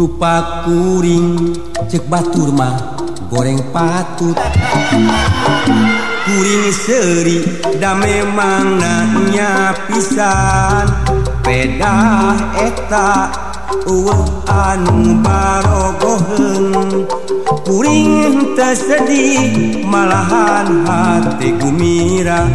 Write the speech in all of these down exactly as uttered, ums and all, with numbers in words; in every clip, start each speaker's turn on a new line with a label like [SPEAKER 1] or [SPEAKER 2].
[SPEAKER 1] rupa kuring cek batur mah goreng patut kuring seri da memang nanya pisan pedah eta eueuh anu barogoheun kuring teu sedih malahan hati gumira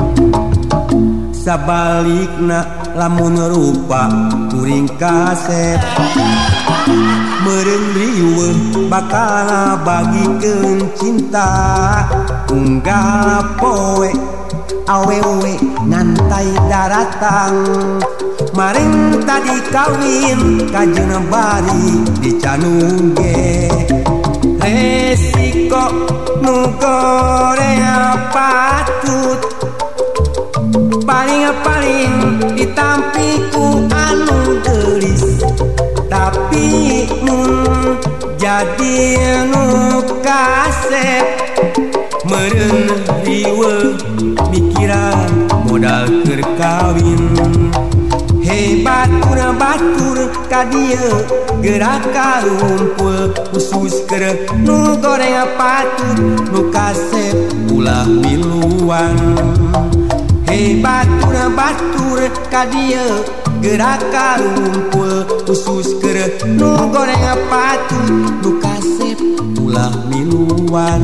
[SPEAKER 1] sabalikna lamun rupa kuring kasep meureun riweuh bakal bagikeun cinta unggal poe awewe ngantai daratang maring tadi kawin kajeuna bari dicanung ge resiko nu gorea patut paling-paling ditampiku anu geulis tapi mun jadi nu kasep meureun riweuh mikiran modal keur kawin hei batur-batur ka dieu gerak karumpul khusus keur nu goreng patut nu kasep ulah miluan hei batur-batur ka dieu gerak karumpul khusus keur nu goreng patut nu kasep ulah miluan.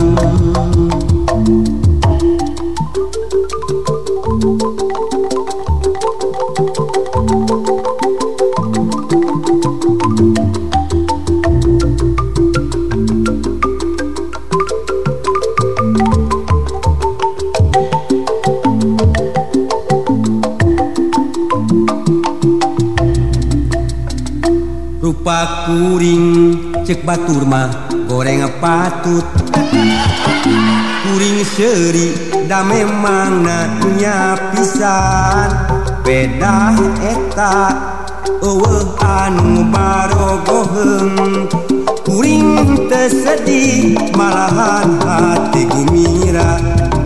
[SPEAKER 1] Rupa kuring cek batur mah goreng patut kuring seri da memang nanya pisan pedah eta eueuh anu barogoheun kuring teu sedih malahan hati gumira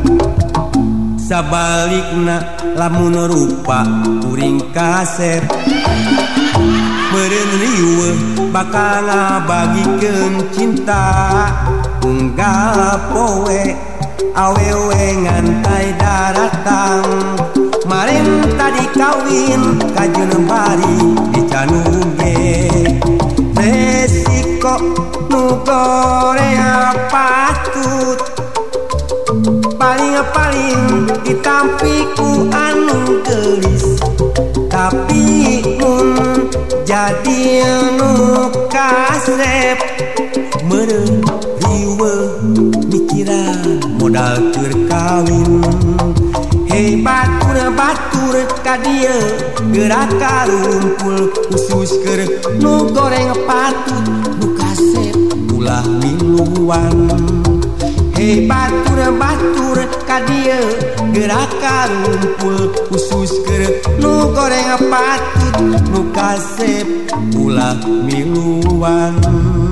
[SPEAKER 1] sabalikna lamun rupa kuring kasep meureun riweuh bakal ngabagikeun cinta unggal poe awewe ngantai daratang maring tadi kawin kajeuna bari dicanung ge resiko nu gorea patut paling-paling ditampiku anu geulis tapi mun jadi nu kasep meureun riweuh mikiran modal keur kawin hei batur-batur ka dieu gerak karumpul khusus keur nu goreng patut nu kasep ulah miluan hei batur-batur ka dieu gerak karumpul khusus keur nu goreng patut nu kasep ulah miluan.